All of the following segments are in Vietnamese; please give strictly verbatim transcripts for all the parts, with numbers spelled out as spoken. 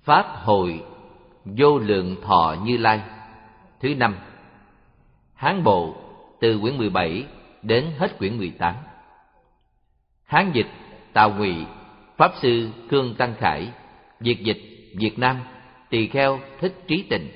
Pháp hội vô lượng thọ Như Lai. Thứ năm, Hán bộ từ quyển mười bảy đến hết quyển mười tám. Hán dịch Tào Ngụy, Pháp sư Khương Tăng Khải. Việt dịch Việt Nam Tỳ Kheo Thích Trí Tịnh.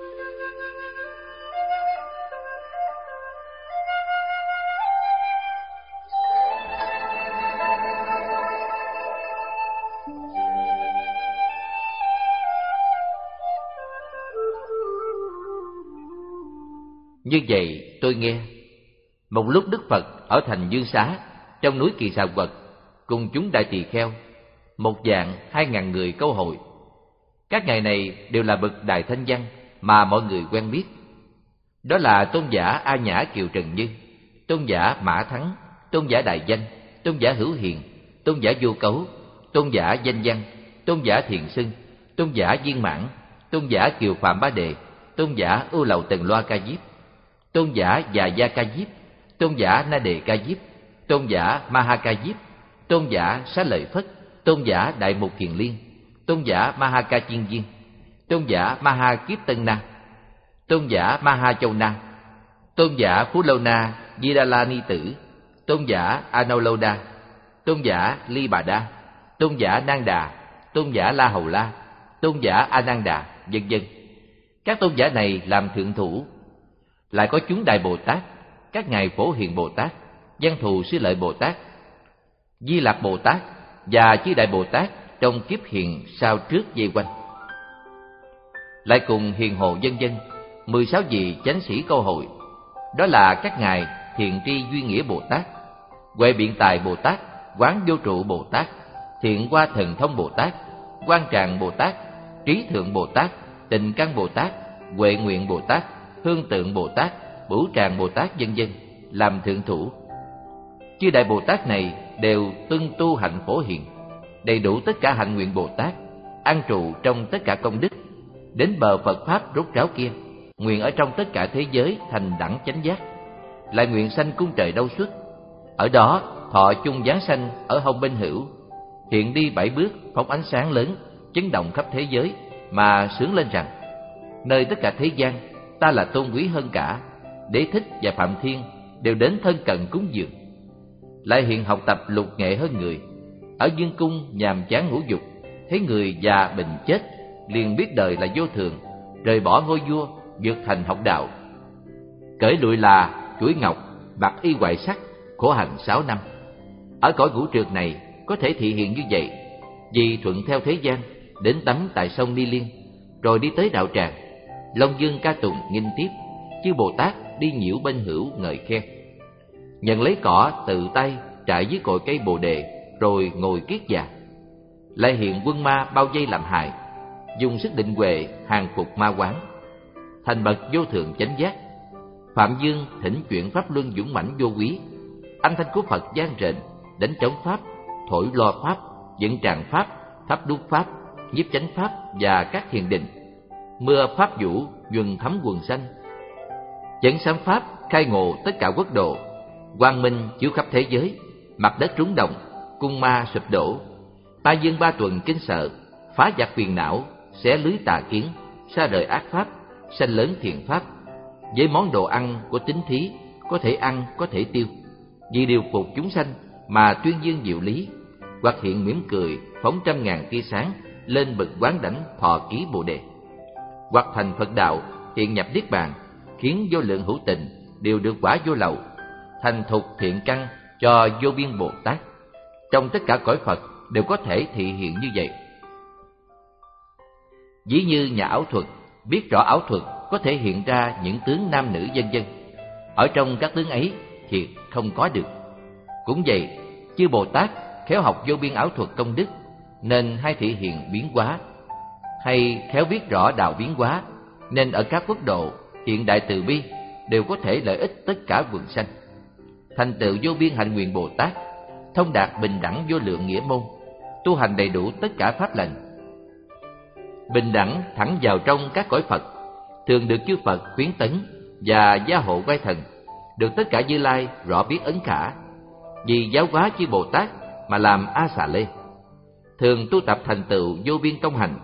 Như vậy tôi nghe, một lúc Đức Phật ở thành Dương Xá, trong núi Kỳ Xà Quật, cùng chúng đại tỳ kheo, một vạn hai ngàn người câu hội. Các ngài này đều là bậc đại thanh văn mà mọi người quen biết. Đó là tôn giả A Nhã Kiều Trần Như, tôn giả Mã Thắng, tôn giả Đại Danh, tôn giả Hữu Hiền, tôn giả Vô Cấu, tôn giả Danh Văn, tôn giả Thiện Xưng, tôn giả Viên Mãn, tôn giả Kiều Phạm Ba Đề, tôn giả Ưu Lậu Tần Loa Ca Diếp, tôn giả Già Gia Ca Diếp, tôn giả Na Đề Ca Diếp, tôn giả Ma Ha Ca Diếp, tôn giả Xá Lợi Phất, tôn giả Đại Mục Kiền Liên, tôn giả Ma Ha Ca Chiên Viên, tôn giả Ma Ha Kiếp Tân Na, tôn giả Ma Ha Châu Na, tôn giả Phú Lâu Na Di Đà La Ni Tử, tôn giả Anauloda, tôn giả Ly Bà Đa, tôn giả Nang Đà, tôn giả La Hầu La, tôn giả A Nan Đà, vân vân. Các tôn giả này làm thượng thủ. Lại có chúng Đại Bồ Tát, các ngài Phổ Hiền Bồ Tát, Văn Thù Sư Lợi Bồ Tát, Di Lặc Bồ Tát và chư Đại Bồ Tát trong kiếp hiện sau trước dây quanh. Lại cùng Hiền Hồ vân vân, mười sáu vị chánh sĩ câu hội. Đó là các ngài Thiện Tri Duy Nghĩa Bồ Tát, Huệ Biện Tài Bồ Tát, Quán Vô Trụ Bồ Tát, Thiện Hoa Thần Thông Bồ Tát, Quan Tràng Bồ Tát, Trí Thượng Bồ Tát, Tịnh Căn Bồ Tát, Huệ Nguyện Bồ Tát, Hương Tượng Bồ Tát, Bửu Tràng Bồ Tát vân vân làm thượng thủ. Chư Đại Bồ Tát này đều tuân tu hạnh Phổ Hiền, đầy đủ tất cả hạnh nguyện Bồ Tát, an trụ trong tất cả công đức, đến bờ Phật Pháp rốt ráo kia, nguyện ở trong tất cả thế giới thành đẳng chánh giác, lại nguyện sanh cung trời Đâu Xuất, ở đó thọ chung giáng sanh ở hông bên hữu, hiện đi bảy bước phóng ánh sáng lớn, chấn động khắp thế giới, mà sướng lên rằng: nơi tất cả thế gian, ta là tôn quý hơn cả, Đế Thích và Phạm Thiên đều đến thân cận cúng dường. Lại hiện học tập lục nghệ hơn người, ở dương cung nhàm chán ngũ dục, thấy người già bệnh chết, liền biết đời là vô thường, rời bỏ ngôi vua, vượt thành học đạo, cởi lụi là chuỗi ngọc, mặc y hoại sắc, khổ hạnh sáu năm. Ở cõi ngũ trượt này có thể thị hiện như vậy, vì thuận theo thế gian, đến tắm tại sông Ni Liên, rồi đi tới đạo tràng. Long Dương ca tùng nghinh tiếp, chư Bồ Tát đi nhiễu bên hữu ngợi khen. Nhận lấy cỏ tự tay trải dưới cội cây Bồ Đề, rồi ngồi kiết già. Lại hiện quân ma bao vây làm hại, dùng sức định huệ hàng phục ma quán, thành bậc vô thượng chánh giác. Phạm Dương thỉnh chuyển pháp luân dũng mãnh vô quý, âm thanh của Phật vang rền, đánh trống pháp, thổi lo pháp, dựng tràng pháp, thắp đuốc pháp, nhiếp chánh pháp và các thiền định. Mưa pháp vũ nhuần thấm quần xanh, chấn sám pháp khai ngộ tất cả quốc độ. Quang minh chiếu khắp thế giới, mặt đất rúng động, cung ma sụp đổ. Ta dương ba tuần kinh sợ, phá giặc phiền não, xé lưới tà kiến, xa rời ác pháp, sanh lớn thiện pháp. Với món đồ ăn của tín thí, có thể ăn có thể tiêu, vì điều phục chúng sanh mà tuyên dương diệu lý. Hoặc hiện mỉm cười phóng trăm ngàn tia sáng lên bậc quán đảnh thọ ký Bồ Đề. Hoặc thành Phật đạo hiện nhập niết bàn, khiến vô lượng hữu tình đều được quả vô lậu, thành thục thiện căn cho vô biên Bồ Tát. Trong tất cả cõi Phật đều có thể thị hiện như vậy. Ví như nhà ảo thuật, biết rõ ảo thuật có thể hiện ra những tướng nam nữ vân vân. Ở trong các tướng ấy thiệt không có được. Cũng vậy, chư Bồ Tát khéo học vô biên ảo thuật công đức, nên hay thị hiện biến hóa, hay khéo biết rõ đạo biến hóa, nên ở các quốc độ hiện đại từ bi đều có thể lợi ích tất cả quần sanh, thành tựu vô biên hạnh nguyện Bồ Tát, thông đạt bình đẳng vô lượng nghĩa môn, tu hành đầy đủ tất cả pháp lành, bình đẳng thẳng vào trong các cõi Phật, thường được chư Phật khuyến tấn và gia hộ quay thần, được tất cả Như Lai rõ biết ấn khả. Vì giáo hóa chư Bồ Tát mà làm A Xà Lê, thường tu tập thành tựu vô biên công hành,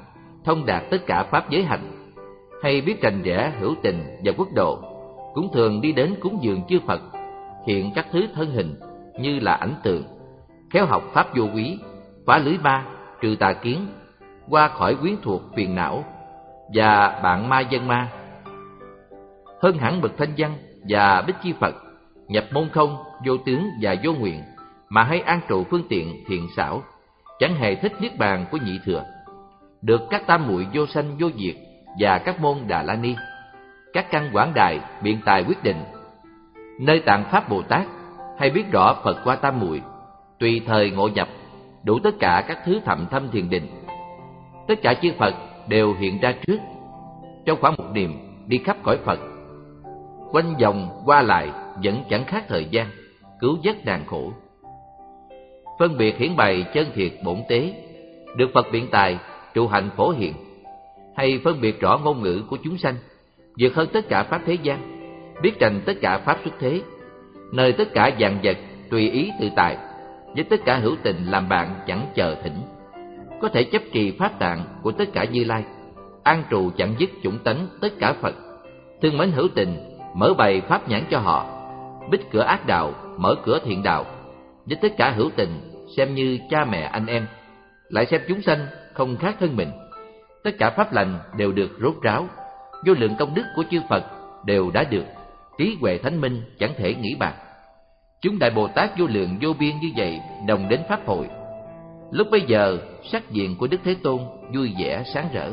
thông đạt tất cả pháp giới hạnh, hay biết rành rẽ hữu tình và quốc độ, cũng thường đi đến cúng dường chư Phật, hiện các thứ thân hình như là ảnh tượng, khéo học pháp vô quý, phá lưới ma, trừ tà kiến, qua khỏi quyến thuộc phiền não và bạn ma dân ma. Hơn hẳn bậc thanh văn và bích chi Phật, nhập môn không, vô tướng và vô nguyện, mà hay an trụ phương tiện thiện xảo, chẳng hề thích niết bàn của nhị thừa, được các tam muội vô sanh vô diệt và các môn Đà La Ni, các căn quảng đài biện tài quyết định, nơi tạng pháp Bồ Tát, hay biết rõ Phật qua tam muội, tùy thời ngộ nhập, đủ tất cả các thứ thậm thâm thiền định. Tất cả chư Phật đều hiện ra trước, trong khoảng một niệm đi khắp cõi Phật, quanh vòng qua lại vẫn chẳng khác thời gian, cứu vớt đàn khổ. Phân biệt hiển bày chân thiệt bổn tế, được Phật biện tài trụ hạnh phổ hiện, hay phân biệt rõ ngôn ngữ của chúng sanh, vượt hơn tất cả pháp thế gian, biết rành tất cả pháp xuất thế, nơi tất cả vạn vật tùy ý tự tại, với tất cả hữu tình làm bạn chẳng chờ thỉnh, có thể chấp trì pháp tạng của tất cả Như Lai, an trụ chẳng dứt chủng tánh tất cả Phật, thương mến hữu tình, mở bày pháp nhãn cho họ, bích cửa ác đạo, mở cửa thiện đạo, với tất cả hữu tình xem như cha mẹ anh em, lại xem chúng sanh không khác thân mình. Tất cả pháp lành đều được rốt ráo, vô lượng công đức của chư Phật đều đã được, trí huệ thánh minh chẳng thể nghĩ bàn. Chúng đại Bồ Tát vô lượng vô biên như vậy đồng đến pháp hội. Lúc bấy giờ sắc diện của Đức Thế Tôn vui vẻ sáng rỡ.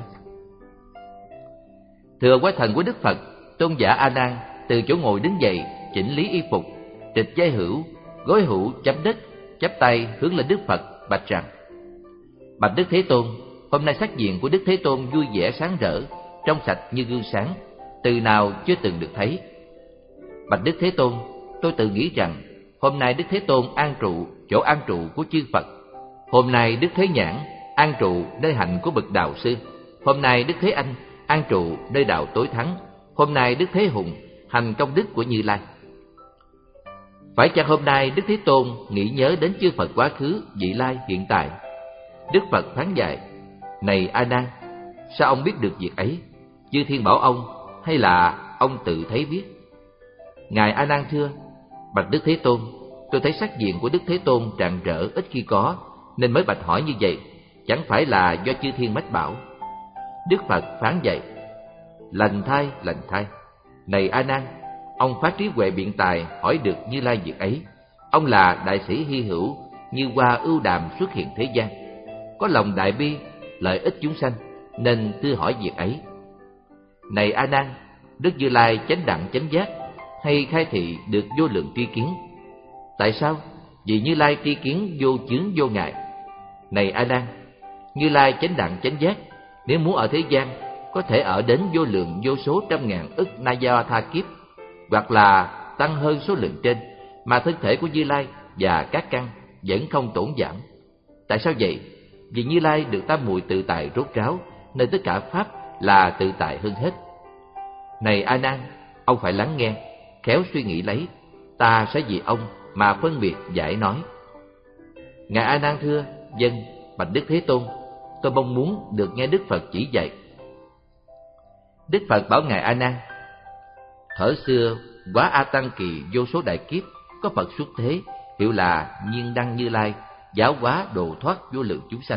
Thưa quái thần của Đức Phật, tôn giả A Nan từ chỗ ngồi đứng dậy, chỉnh lý y phục, trịch giai hữu, gối hữu chấm đất, chắp tay hướng lên Đức Phật bạch rằng: Bạch Đức Thế Tôn, hôm nay sắc diện của Đức Thế Tôn vui vẻ sáng rỡ, trong sạch như gương sáng, từ nào chưa từng được thấy. Bạch Đức Thế Tôn, tôi tự nghĩ rằng hôm nay Đức Thế Tôn an trụ chỗ an trụ của chư Phật. Hôm nay Đức Thế Nhãn an trụ nơi hạnh của bậc đạo sư. Hôm nay Đức Thế Anh an trụ nơi đạo tối thắng. Hôm nay Đức Thế Hùng hành công đức của Như Lai. Phải chăng hôm nay Đức Thế Tôn nghĩ nhớ đến chư Phật quá khứ, vị lai, hiện tại? Đức Phật phán dạy: Này A Nan, sao ông biết được việc ấy? Chư Thiên bảo ông, hay là ông tự thấy biết? Ngài A Nan thưa: Bạch Đức Thế Tôn, tôi thấy sắc diện của Đức Thế Tôn rạng rỡ ít khi có, nên mới bạch hỏi như vậy, chẳng phải là do chư Thiên mách bảo. Đức Phật phán dạy: Lành thay, lành thay. Này A Nan, ông phát trí huệ biện tài hỏi được Như Lai việc ấy. Ông là đại sĩ hy hữu, như hoa ưu đàm xuất hiện thế gian, có lòng đại bi, lợi ích chúng sanh, nên tư hỏi việc ấy. Này A Nan, Đức Như Lai chánh đẳng chánh giác, hay khai thị được vô lượng tri kiến. Tại sao? Vì Như Lai tri kiến vô chướng vô ngại. Này A Nan, Như Lai chánh đẳng chánh giác, nếu muốn ở thế gian, có thể ở đến vô lượng vô số trăm ngàn ức Nayatha kiếp, hoặc là tăng hơn số lượng trên, mà thân thể của Như Lai và các căn vẫn không tổn giảm. Tại sao vậy? Vì Như Lai được tam muội tự tại rốt ráo, nên tất cả pháp là tự tại hơn hết. Này A Nan, ông phải lắng nghe, khéo suy nghĩ lấy, ta sẽ vì ông mà phân biệt giải nói. Ngài A Nan thưa: Vâng, bạch Đức Thế Tôn, tôi mong muốn được nghe Đức Phật chỉ dạy. Đức Phật bảo Ngài A Nan: Thuở xưa, quá A Tăng kỳ vô số đại kiếp, có Phật xuất thế, hiệu là Nhiên Đăng Như Lai, giáo hóa độ thoát vô lượng chúng sanh.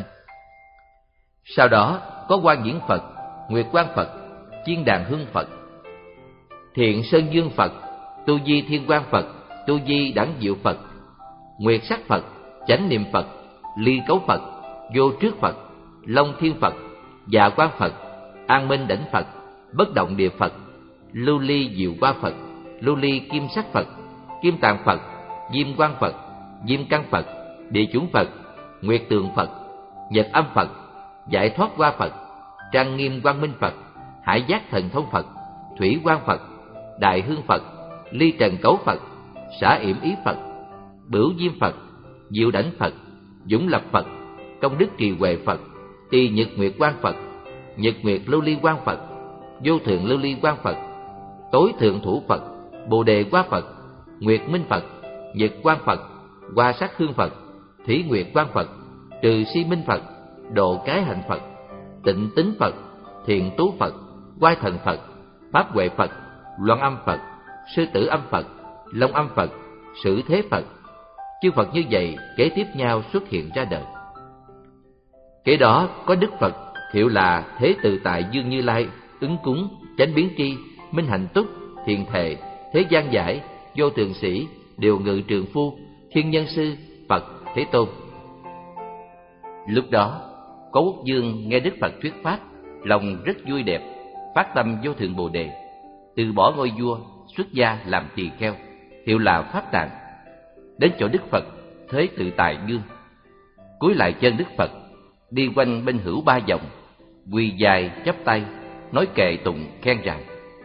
Sau đó có Quan Diễn Phật, Nguyệt Quang Phật, Chiên Đàn Hương Phật, Thiện Sơn Dương Phật, Tu Di Thiên Quang Phật, Tu Di Đẳng Diệu Phật, Nguyệt Sắc Phật, Chánh Niệm Phật, Ly Cấu Phật, Vô Trước Phật, Long Thiên Phật, Dạ Quang Phật, An Minh Đảnh Phật, Bất Động Địa Phật, Lưu Ly Diệu Hoa Phật, Lưu Ly Kim Sắc Phật, Kim Tạng Phật, Diêm Quang Phật, Diêm Căn Phật, Địa Chủng Phật, Nguyệt Tường Phật, Nhật Âm Phật, Giải Thoát Hoa Phật, Trang Nghiêm Quang Minh Phật, Hải Giác Thần Thông Phật, Thủy Quang Phật, Đại Hương Phật, Ly Trần Cấu Phật, Xả Yểm Ý Phật, Bửu Diêm Phật, Diệu Đảnh Phật, Dũng Lập Phật, Công Đức Trì Huệ Phật, Tỳ Nhật Nguyệt Quang Phật, Nhật Nguyệt Lưu Ly Quang Phật, Vô Thượng Lưu Ly Quang Phật, Tối Thượng Thủ Phật, Bồ Đề Hoa Phật, Nguyệt Minh Phật, Nhật Quang Phật, Hoa Sắc Hương Phật, Thủy Nguyệt Quang Phật, Trừ Si Minh Phật, Độ Cái Hạnh Phật, Tịnh Tính Phật, Thiện Tú Phật, Oai Thần Phật, Pháp Huệ Phật, Loan Âm Phật, Sư Tử Âm Phật, Long Âm Phật, Sử Thế Phật. Chư Phật như vậy kế tiếp nhau xuất hiện ra đời. Kế đó có Đức Phật hiệu là Thế Tự Tại Dương Như Lai, Ứng Cúng, Chánh Biến Tri, Minh Hạnh Túc, Thiền Thệ, Thế Gian Giải, Vô Thường Sĩ, Điều Ngự Trường Phu, Thiên Nhân Sư, Phật Thế Tôn. Lúc đó có Quốc Dương nghe Đức Phật thuyết pháp, lòng rất vui đẹp, phát tâm vô thượng Bồ Đề, từ bỏ ngôi vua, xuất gia làm tỳ kheo, hiệu là Pháp Tạng, đến chỗ Đức Phật Thế Tự Tại Dương, cúi lại chân Đức Phật, đi quanh bên hữu ba vòng, quỳ dài chắp tay, nói kệ tụng khen rằng: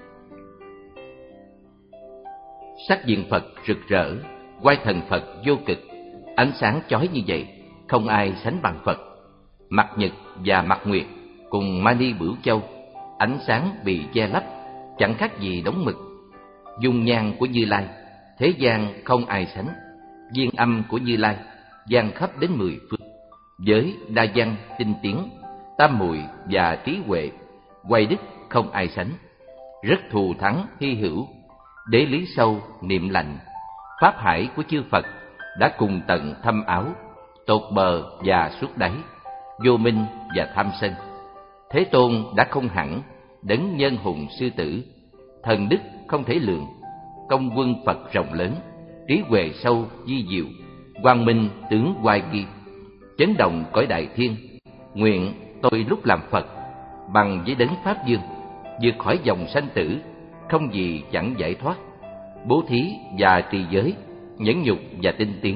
sắc diện Phật rực rỡ, oai thần Phật vô cực, ánh sáng chói như vậy, không ai sánh bằng Phật. Mặt nhật và mặt nguyệt cùng mani bửu châu, ánh sáng bị che lấp, chẳng khác gì đóng mực. Dung nhan của Như Lai, thế gian không ai sánh. Viên âm của Như Lai, vang khắp đến mười phương. Với đa văn, tinh tiến, tam muội và trí huệ, quay đức không ai sánh. Rất thù thắng hy hữu, đế lý sâu niệm lành. Pháp hải của chư Phật đã cùng tận thâm áo, tột bờ và suốt đáy, vô minh và tham sân. Thế Tôn đã không hẳn, đấng nhân hùng sư tử, thần đức không thể lường, công quân Phật rộng lớn, trí huệ sâu di diệu, quang minh tướng oai nghi, chấn động cõi đại thiên. Nguyện tôi lúc làm Phật, bằng với đấng Pháp Dương, vượt khỏi dòng sanh tử, không gì chẳng giải thoát, bố thí và trì giới, nhẫn nhục và tinh tiến,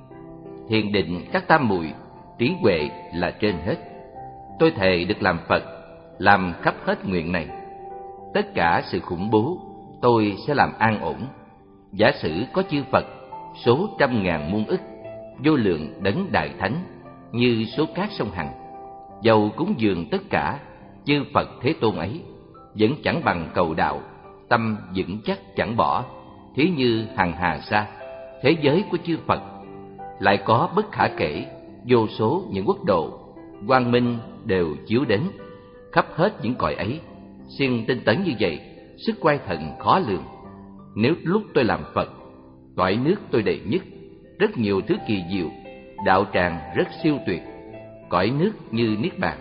thiền định các tam muội, trí huệ là trên hết. Tôi thề được làm Phật, làm khắp hết nguyện này. Tất cả sự khủng bố tôi sẽ làm an ổn. Giả sử có chư Phật số trăm ngàn muôn ức, vô lượng đấng đại thánh, như số cát sông Hằng, dầu cúng dường tất cả chư Phật Thế Tôn ấy, vẫn chẳng bằng cầu đạo, tâm vững chắc chẳng bỏ. Thí như hằng hà sa, thế giới của chư Phật lại có bất khả kể, vô số những quốc độ, quang minh đều chiếu đến khắp hết những cõi ấy. Siêng tinh tấn như vậy, sức quay thần khó lường. Nếu lúc tôi làm Phật, cõi nước tôi đệ nhất, rất nhiều thứ kỳ diệu, đạo tràng rất siêu tuyệt, cõi nước như niết bàn,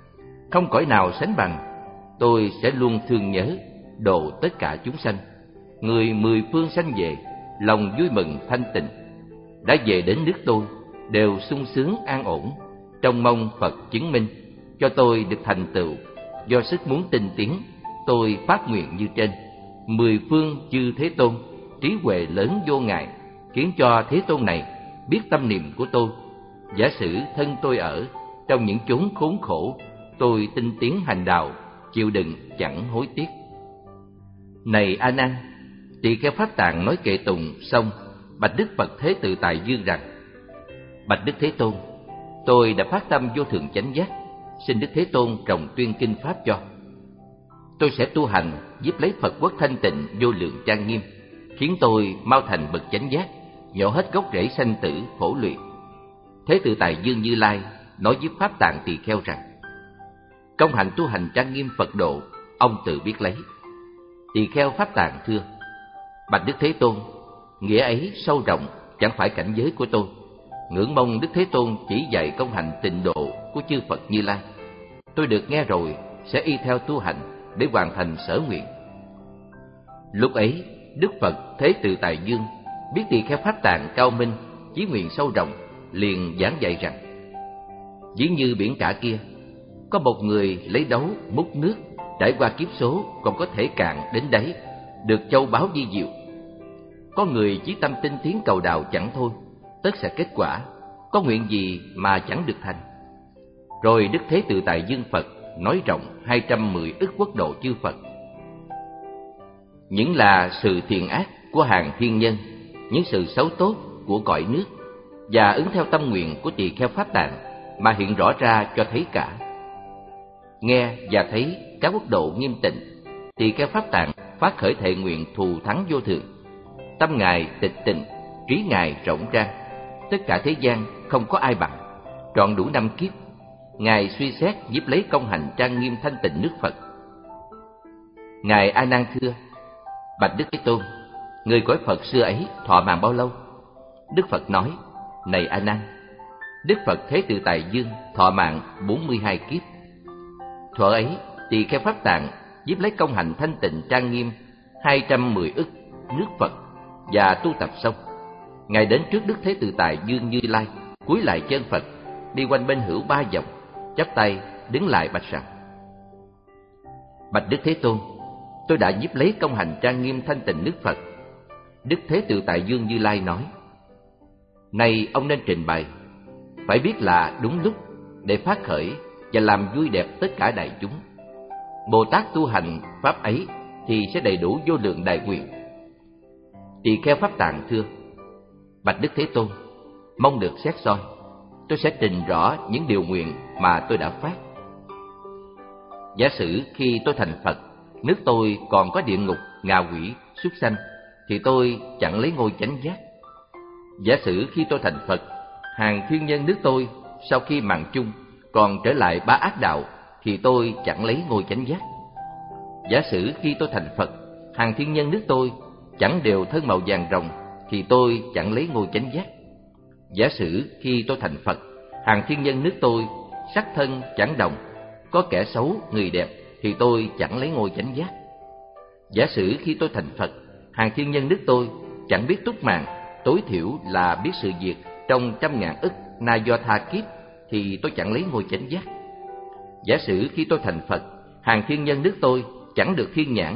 không cõi nào sánh bằng. Tôi sẽ luôn thương nhớ, độ tất cả chúng sanh. Người mười phương sanh về, lòng vui mừng thanh tịnh, đã về đến nước tôi, đều sung sướng an ổn, trông mong Phật chứng minh cho tôi được thành tựu. Do sức muốn tinh tiến, tôi phát nguyện như trên. Mười phương chư Thế Tôn, trí huệ lớn vô ngại, khiến cho Thế Tôn này biết tâm niệm của tôi. Giả sử thân tôi ở trong những chốn khốn khổ, tôi tinh tiến hành đạo, chịu đựng chẳng hối tiếc. Này A Nan, tỳ kheo Pháp Tạng nói kệ tùng xong, bạch Đức Phật Thế Tự Tại Dương rằng: bạch Đức Thế Tôn, tôi đã phát tâm vô thượng chánh giác, xin Đức Thế Tôn trồng tuyên kinh pháp cho. Tôi sẽ tu hành giúp lấy Phật quốc thanh tịnh vô lượng trang nghiêm, khiến tôi mau thành bậc chánh giác, nhổ hết gốc rễ sanh tử khổ lụy. Thế Tự Tại Dương Như Lai nói với Pháp Tạng tỳ kheo rằng: công hạnh tu hành trang nghiêm Phật độ, ông tự biết lấy. Tỳ kheo Pháp Tạng thưa: bạch Đức Thế Tôn, nghĩa ấy sâu rộng, chẳng phải cảnh giới của tôi. Ngưỡng mong Đức Thế Tôn chỉ dạy công hành tịnh độ của chư Phật Như Lai. Tôi được nghe rồi sẽ y theo tu hành để hoàn thành sở nguyện. Lúc ấy Đức Phật Thế Tự Tại Dương biết tỳ kheo Pháp Tạng cao minh, chí nguyện sâu rộng, liền giảng dạy rằng: ví như biển cả kia, có một người lấy đấu múc nước, trải qua kiếp số còn có thể cạn đến đáy, được châu báu di diệu. Có người chí tâm tinh tiến cầu đạo chẳng thôi, tất sẽ kết quả, có nguyện gì mà chẳng được thành. Rồi Đức Thế Tự Tại Dương Phật nói rộng hai trăm mười ức quốc độ chư Phật. Những là sự thiện ác của hàng thiên nhân, những sự xấu tốt của cõi nước, và ứng theo tâm nguyện của tỳ kheo Pháp Tạng mà hiện rõ ra cho thấy cả. Nghe và thấy các quốc độ nghiêm tịnh, tỳ kheo Pháp Tạng phát khởi thệ nguyện thù thắng vô thượng. Tâm ngài tịch tịnh, trí ngài rộng ra, tất cả thế gian không có ai bằng, trọn đủ năm kiếp. Ngài suy xét nhiếp lấy công hành trang nghiêm thanh tịnh nước Phật. Ngài A Nan thưa: Bạch Đức Thế Tôn, người cõi Phật xưa ấy thọ mạng bao lâu? Đức Phật nói: Này A Nan, Đức Phật Thế Tự Tại Dương thọ mạng bốn mươi hai kiếp. Thuở ấy, tỳ kheo Pháp Tạng nhiếp lấy công hành thanh tịnh trang nghiêm hai trăm mười ức nước Phật và tu tập xong, Ngài đến trước Đức Thế Tự Tại Dương Như Lai, cúi lại chân Phật, đi quanh bên hữu ba vòng, chắp tay đứng lại bạch rằng: Bạch Đức Thế Tôn, tôi đã nhiếp lấy công hành trang nghiêm thanh tịnh nước Phật. Đức Thế Tự Tại Dương Như Lai nói: Này ông nên trình bày, phải biết là đúng lúc để phát khởi và làm vui đẹp tất cả đại chúng. Bồ Tát tu hành pháp ấy thì sẽ đầy đủ vô lượng đại nguyện. Tỳ kheo Pháp Tạng thưa: Bạch Đức Thế Tôn, mong được xét soi, tôi sẽ trình rõ những điều nguyện mà tôi đã phát. Giả sử khi tôi thành Phật, nước tôi còn có địa ngục, ngạ quỷ, súc sanh, thì tôi chẳng lấy ngôi chánh giác. Giả sử khi tôi thành Phật, hàng thiên nhân nước tôi sau khi mạng chung còn trở lại ba ác đạo, thì tôi chẳng lấy ngôi chánh giác. Giả sử khi tôi thành Phật, hàng thiên nhân nước tôi chẳng đều thân màu vàng rồng, thì tôi chẳng lấy ngôi chánh giác. Giả sử khi tôi thành Phật, hàng thiên nhân nước tôi sắc thân chẳng đồng, có kẻ xấu người đẹp, thì tôi chẳng lấy ngôi chánh giác. Giả sử khi tôi thành Phật, hàng thiên nhân nước tôi chẳng biết túc mạng, tối thiểu là biết sự việc trong trăm ngàn ức na do tha kiếp, thì tôi chẳng lấy ngôi chánh giác. Giả sử khi tôi thành Phật, hàng thiên nhân nước tôi chẳng được thiên nhãn,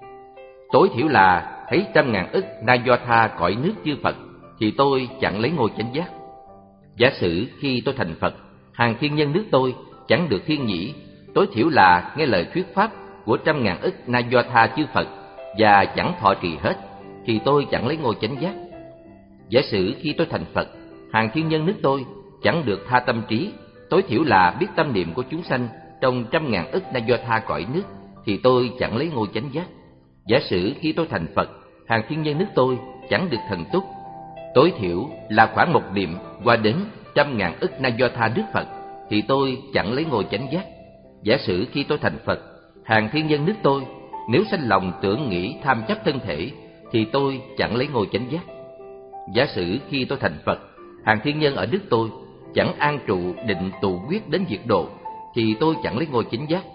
tối thiểu là thấy trăm ngàn ức na do tha cõi nước chư Phật, thì tôi chẳng lấy ngôi chánh giác. Giả sử khi tôi thành Phật, hàng thiên nhân nước tôi chẳng được thiên nhĩ, tối thiểu là nghe lời thuyết pháp của trăm ngàn ức na do tha chư Phật và chẳng thọ trì hết, thì tôi chẳng lấy ngôi chánh giác. Giả sử khi tôi thành Phật, hàng thiên nhân nước tôi chẳng được tha tâm trí, tối thiểu là biết tâm niệm của chúng sanh trong trăm ngàn ức na do tha cõi nước, thì tôi chẳng lấy ngôi chánh giác. Giả sử khi tôi thành Phật, hàng thiên nhân nước tôi chẳng được thần túc, tối thiểu là khoảng một niệm qua đến trăm ngàn ức na do tha nước Phật, thì tôi chẳng lấy ngôi chánh giác. Giả sử khi tôi thành Phật, hàng thiên nhân nước tôi nếu sanh lòng tưởng nghĩ tham chấp thân thể, thì tôi chẳng lấy ngôi chánh giác. Giả sử khi tôi thành Phật, hàng thiên nhân ở nước tôi chẳng an trụ định tụ quyết đến diệt độ, thì tôi chẳng lấy ngôi chánh giác.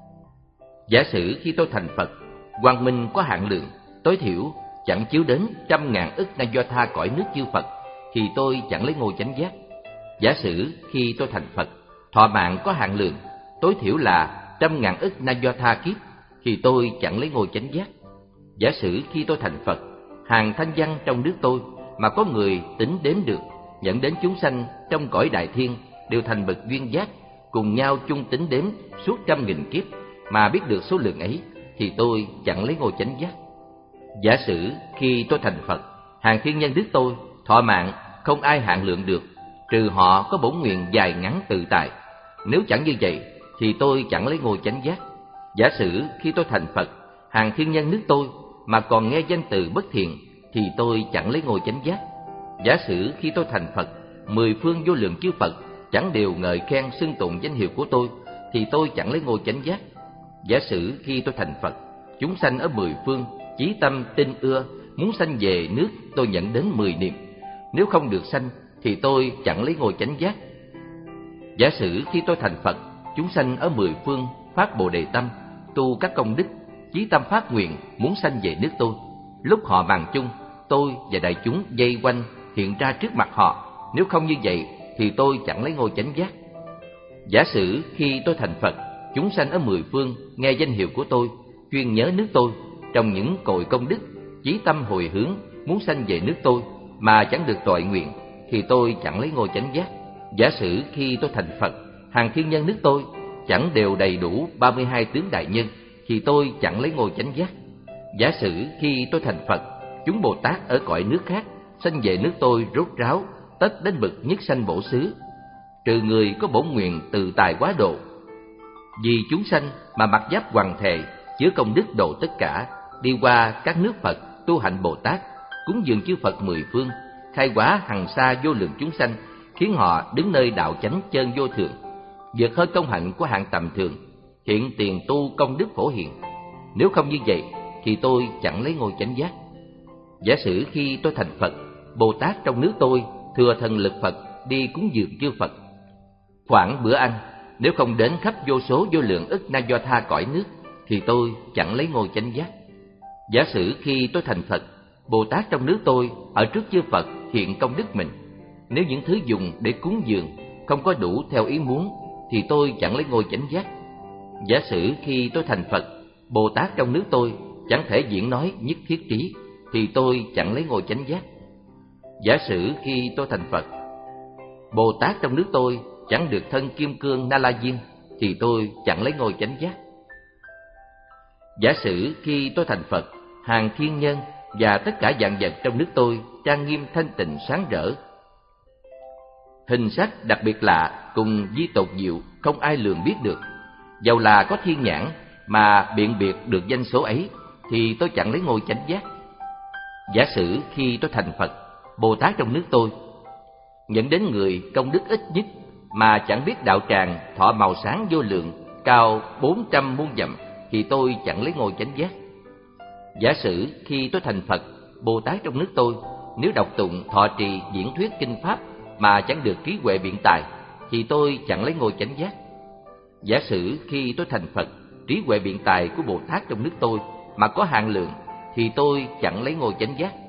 Giả sử khi tôi thành Phật, quang minh có hạn lượng, tối thiểu chẳng chiếu đến trăm ngàn ức na do tha cõi nước chư Phật, thì tôi chẳng lấy ngôi chánh giác. Giả sử khi tôi thành Phật, thọ mạng có hạn lượng, tối thiểu là trăm ngàn ức na do tha kiếp, thì tôi chẳng lấy ngôi chánh giác. Giả sử khi tôi thành Phật, hàng thanh văn trong nước tôi mà có người tính đếm được, dẫn đến chúng sanh trong cõi đại thiên đều thành bậc duyên giác, cùng nhau chung tính đếm suốt trăm nghìn kiếp, mà biết được số lượng ấy, thì tôi chẳng lấy ngôi chánh giác. Giả sử khi tôi thành Phật, hàng thiên nhân nước tôi thọ mạng không ai hạn lượng được, trừ họ có bổn nguyện dài ngắn tự tại. Nếu chẳng như vậy, thì tôi chẳng lấy ngôi chánh giác. Giả sử khi tôi thành Phật, hàng thiên nhân nước tôi mà còn nghe danh từ bất thiện, thì tôi chẳng lấy ngôi chánh giác. Giả sử khi tôi thành Phật, mười phương vô lượng chư Phật chẳng đều ngợi khen xưng tụng danh hiệu của tôi, thì tôi chẳng lấy ngôi chánh giác. Giả sử khi tôi thành Phật, chúng sanh ở mười phương chí tâm tin ưa muốn sanh về nước tôi nhận đến mười niệm, nếu không được sanh, thì tôi chẳng lấy ngôi chánh giác. Giả sử khi tôi thành Phật, chúng sanh ở mười phương phát bồ đề tâm, tu các công đức, chí tâm phát nguyện muốn sanh về nước tôi. Lúc họ bàn chung, tôi và đại chúng vây quanh hiện ra trước mặt họ, nếu không như vậy, thì tôi chẳng lấy ngôi chánh giác. Giả sử khi tôi thành Phật, chúng sanh ở mười phương nghe danh hiệu của tôi, chuyên nhớ nước tôi, trong những cội công đức, chí tâm hồi hướng muốn sanh về nước tôi mà chẳng được toại nguyện, thì tôi chẳng lấy ngôi chánh giác. Giả sử khi tôi thành Phật, hàng thiên nhân nước tôi chẳng đều đầy đủ ba mươi hai tướng đại nhân, thì tôi chẳng lấy ngôi chánh giác. Giả sử khi tôi thành Phật, chúng Bồ Tát ở cõi nước khác sanh về nước tôi rốt ráo, tất đến bậc nhất sanh bổ xứ, trừ người có bổn nguyện từ tài quá độ, vì chúng sanh mà mặc giáp hoàng thề, chứa công đức độ tất cả, đi qua các nước Phật tu hạnh Bồ Tát, cúng dường chư Phật mười phương, khai hóa hằng sa vô lượng chúng sanh, khiến họ đứng nơi đạo chánh chân vô thượng. vượt hơn công hạnh của hạng tầm thường, hiện tiền tu công đức phổ hiền. Nếu không như vậy thì tôi chẳng lấy ngôi chánh giác. Giả sử khi tôi thành Phật, Bồ Tát trong nước tôi thừa thần lực Phật đi cúng dường chư Phật. Khoảng bữa ăn, nếu không đến khắp vô số vô lượng ức na do tha cõi nước thì tôi chẳng lấy ngôi chánh giác. Giả sử khi tôi thành Phật, Bồ Tát trong nước tôi ở trước chư Phật hiện công đức mình. Nếu những thứ dùng để cúng dường không có đủ theo ý muốn thì tôi chẳng lấy ngôi chánh giác. Giả sử khi tôi thành Phật, Bồ Tát trong nước tôi chẳng thể diễn nói nhất thiết trí thì tôi chẳng lấy ngôi chánh giác. Giả sử khi tôi thành Phật, Bồ Tát trong nước tôi chẳng được thân kim cương Na La Diên thì tôi chẳng lấy ngôi chánh giác. Giả sử khi tôi thành Phật, hàng thiên nhân và tất cả vạn vật trong nước tôi trang nghiêm thanh tịnh sáng rỡ, hình sắc đặc biệt lạ cùng vi tột diệu không ai lường biết được. Dầu là có thiên nhãn mà biện biệt được danh số ấy thì tôi chẳng lấy ngôi chánh giác. Giả sử khi tôi thành Phật, Bồ Tát trong nước tôi dẫn đến người công đức ít nhất mà chẳng biết đạo tràng thọ màu sáng vô lượng cao bốn trăm muôn dặm thì tôi chẳng lấy ngôi chánh giác. Giả sử khi tôi thành Phật, Bồ Tát trong nước tôi nếu đọc tụng thọ trì diễn thuyết kinh pháp mà chẳng được trí huệ biện tài thì tôi chẳng lấy ngôi chánh giác. Giả sử khi tôi thành Phật, trí huệ biện tài của Bồ Tát trong nước tôi mà có hạn lượng thì tôi chẳng lấy ngôi chánh giác.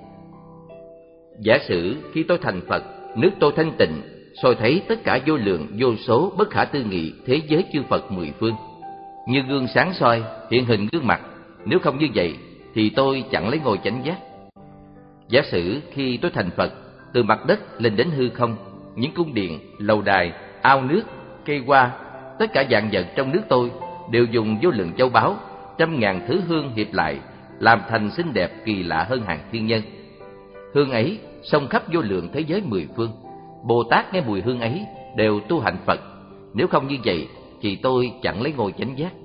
Giả sử khi tôi thành Phật, nước tôi thanh tịnh, soi thấy tất cả vô lượng vô số bất khả tư nghị thế giới chư Phật mười phương, như gương sáng soi hiện hình gương mặt. Nếu không như vậy thì tôi chẳng lấy ngôi chánh giác. Giả sử khi tôi thành Phật, từ mặt đất lên đến hư không, những cung điện, lầu đài, ao nước, cây hoa, tất cả vạn vật trong nước tôi đều dùng vô lượng châu báu, trăm ngàn thứ hương hiệp lại làm thành xinh đẹp kỳ lạ hơn hàng thiên nhân. Hương ấy xông khắp vô lượng thế giới mười phương. Bồ Tát nghe mùi hương ấy đều tu hạnh Phật. Nếu không như vậy thì tôi chẳng lấy ngôi chánh giác.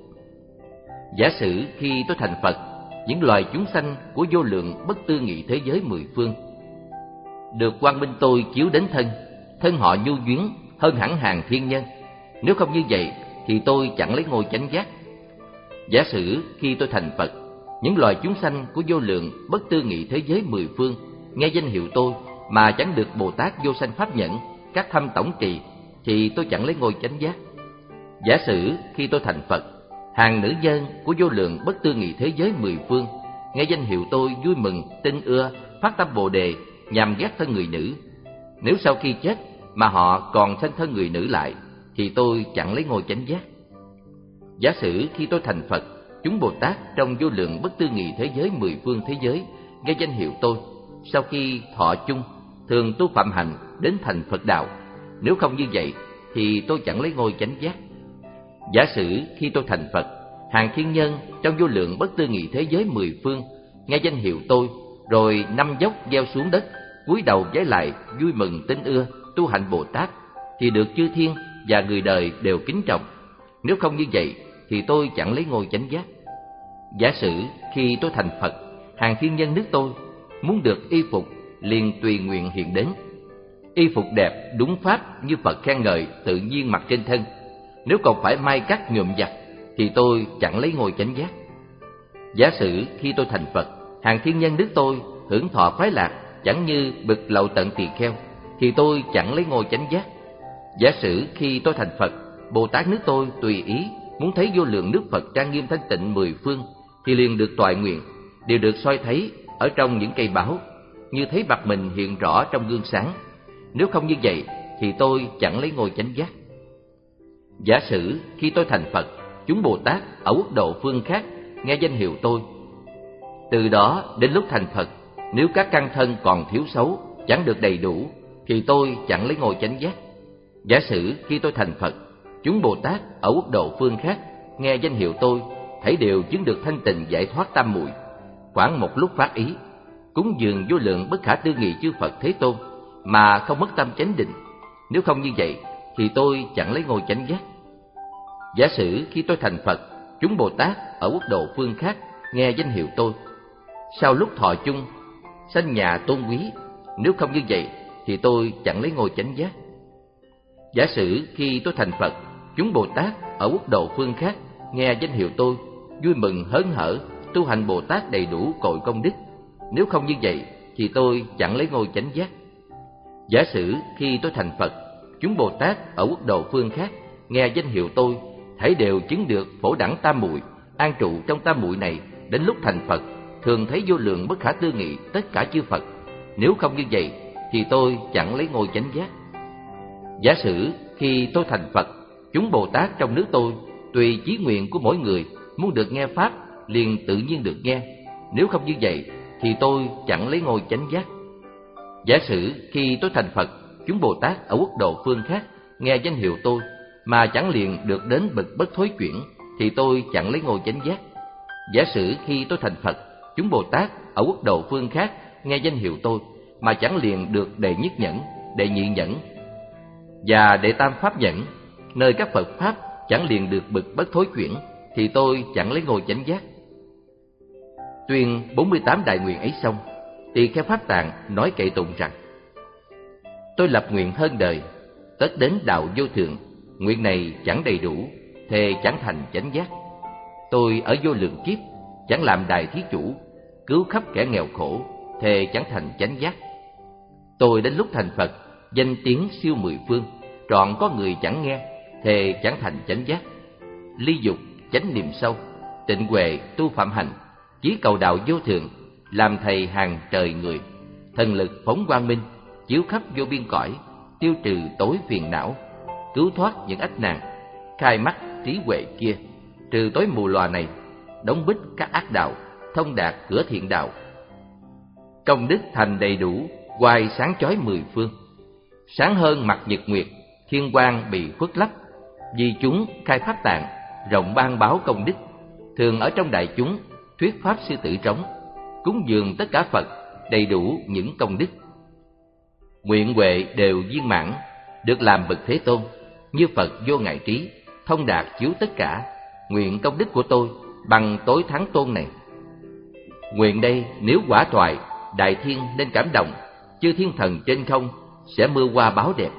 Giả sử khi tôi thành Phật, những loài chúng sanh của vô lượng bất tư nghị thế giới mười phương được quang minh tôi chiếu đến thân, thân họ nhu nhuyến hơn hẳn hàng thiên nhân. Nếu không như vậy thì tôi chẳng lấy ngôi chánh giác. Giả sử khi tôi thành Phật, những loài chúng sanh của vô lượng bất tư nghị thế giới mười phương nghe danh hiệu tôi mà chẳng được Bồ Tát vô sanh pháp nhẫn, các thâm tổng trì thì tôi chẳng lấy ngôi chánh giác. Giả sử khi tôi thành Phật, hàng nữ nhân của vô lượng bất tư nghị thế giới mười phương nghe danh hiệu tôi vui mừng, tin ưa, phát tâm Bồ đề, nhằm ghét thân người nữ. Nếu sau khi chết mà họ còn sanh thân người nữ lại thì tôi chẳng lấy ngôi chánh giác. Giả sử khi tôi thành Phật, chúng Bồ Tát trong vô lượng bất tư nghị thế giới mười phương thế giới nghe danh hiệu tôi, sau khi thọ chung thường tu phạm hành đến thành Phật đạo. Nếu không như vậy thì tôi chẳng lấy ngôi chánh giác. Giả sử khi tôi thành Phật, hàng thiên nhân trong vô lượng bất tư nghị thế giới mười phương nghe danh hiệu tôi, rồi năm dốc gieo xuống đất, cúi đầu vái lại, vui mừng tin ưa, tu hành Bồ Tát, thì được chư thiên và người đời đều kính trọng. Nếu không như vậy thì tôi chẳng lấy ngôi chánh giác. Giả sử khi tôi thành Phật, hàng thiên nhân nước tôi muốn được y phục liền tùy nguyện hiện đến. Y phục đẹp đúng pháp như Phật khen ngợi tự nhiên mặc trên thân. Nếu còn phải may cắt nhuộm giặt thì tôi chẳng lấy ngôi chánh giác. Giả sử khi tôi thành Phật, hàng thiên nhân nước tôi hưởng thọ khoái lạc chẳng như bực lậu tận tỳ kheo thì tôi chẳng lấy ngôi chánh giác. Giả sử khi tôi thành Phật, Bồ Tát nước tôi tùy ý muốn thấy vô lượng nước Phật trang nghiêm thanh tịnh mười phương thì liền được toại nguyện, đều được soi thấy ở trong những cây báo, như thấy mặt mình hiện rõ trong gương sáng. Nếu không như vậy thì tôi chẳng lấy ngôi chánh giác. Giả sử khi tôi thành Phật, chúng Bồ Tát ở quốc độ phương khác nghe danh hiệu tôi. Từ đó đến lúc thành Phật, nếu các căn thân còn thiếu xấu, chẳng được đầy đủ thì tôi chẳng lấy ngôi chánh giác. Giả sử khi tôi thành Phật, chúng Bồ Tát ở quốc độ phương khác nghe danh hiệu tôi, thảy đều chứng được thanh tịnh giải thoát tam muội. Khoảng một lúc phát ý, cúng dường vô lượng bất khả tư nghị chư Phật Thế Tôn mà không mất tâm chánh định. Nếu không như vậy thì tôi chẳng lấy ngôi chánh giác. Giả sử khi tôi thành Phật, chúng Bồ Tát ở quốc độ phương khác nghe danh hiệu tôi, sau lúc thọ chung sanh nhà tôn quý. Nếu không như vậy thì tôi chẳng lấy ngôi chánh giác. Giả sử khi tôi thành Phật, chúng Bồ Tát ở quốc độ phương khác nghe danh hiệu tôi, vui mừng hớn hở, tu hành Bồ Tát đầy đủ cội công đức. Nếu không như vậy thì tôi chẳng lấy ngôi chánh giác. Giả sử khi tôi thành Phật, chúng Bồ Tát ở quốc độ phương khác nghe danh hiệu tôi, thảy đều chứng được phổ đẳng tam muội, an trụ trong tam muội này, đến lúc thành Phật thường thấy vô lượng bất khả tư nghị tất cả chư Phật. Nếu không như vậy thì tôi chẳng lấy ngôi chánh giác. Giả sử khi tôi thành Phật, chúng Bồ Tát trong nước tôi tùy chí nguyện của mỗi người muốn được nghe pháp liền tự nhiên được nghe. Nếu không như vậy thì tôi chẳng lấy ngôi chánh giác. Giả sử khi tôi thành Phật, chúng Bồ Tát ở quốc độ phương khác nghe danh hiệu tôi mà chẳng liền được đến bậc bất thối chuyển thì tôi chẳng lấy ngôi chánh giác. Giả sử khi tôi thành Phật, chúng Bồ Tát ở quốc độ phương khác nghe danh hiệu tôi mà chẳng liền được đệ nhất nhẫn, đệ nhị nhẫn và đệ tam pháp nhẫn, nơi các Phật pháp chẳng liền được bậc bất thối chuyển thì tôi chẳng lấy ngôi chánh giác. Tuyên bốn mươi tám đại nguyện ấy xong, Tỳ Kheo Pháp Tạng nói kệ tụng rằng: tôi lập nguyện hơn đời, tất đến đạo vô thượng, nguyện này chẳng đầy đủ, thề chẳng thành chánh giác. Tôi ở vô lượng kiếp chẳng làm đại thí chủ, cứu khắp kẻ nghèo khổ, thề chẳng thành chánh giác. Tôi đến lúc thành Phật, danh tiếng siêu mười phương, trọn có người chẳng nghe, thề chẳng thành chánh giác. Ly dục chánh niệm sâu, tịnh huệ tu phạm hành, chí cầu đạo vô thượng, làm thầy hàng trời người. Thần lực phóng quang minh, chiếu khắp vô biên cõi, tiêu trừ tối phiền não, cứu thoát những ách nạn, khai mắt trí huệ kia, trừ tối mù lòa này, đóng bích các ác đạo, thông đạt cửa thiện đạo. Công đức thành đầy đủ, hoài sáng chói mười phương, sáng hơn mặt nhật nguyệt, thiên quang bị khuất lấp. Vì chúng khai pháp tạng, rộng ban báo công đức, thường ở trong đại chúng thuyết pháp sư tử trống, cúng dường tất cả Phật, đầy đủ những công đức. Nguyện huệ đều viên mãn, được làm bậc Thế Tôn, như Phật vô ngại trí, thông đạt chiếu tất cả. Nguyện công đức của tôi bằng tối thắng tôn này. Nguyện đây nếu quả toại, đại thiên nên cảm động, chư thiên thần trên không sẽ mưa hoa báo đẹp.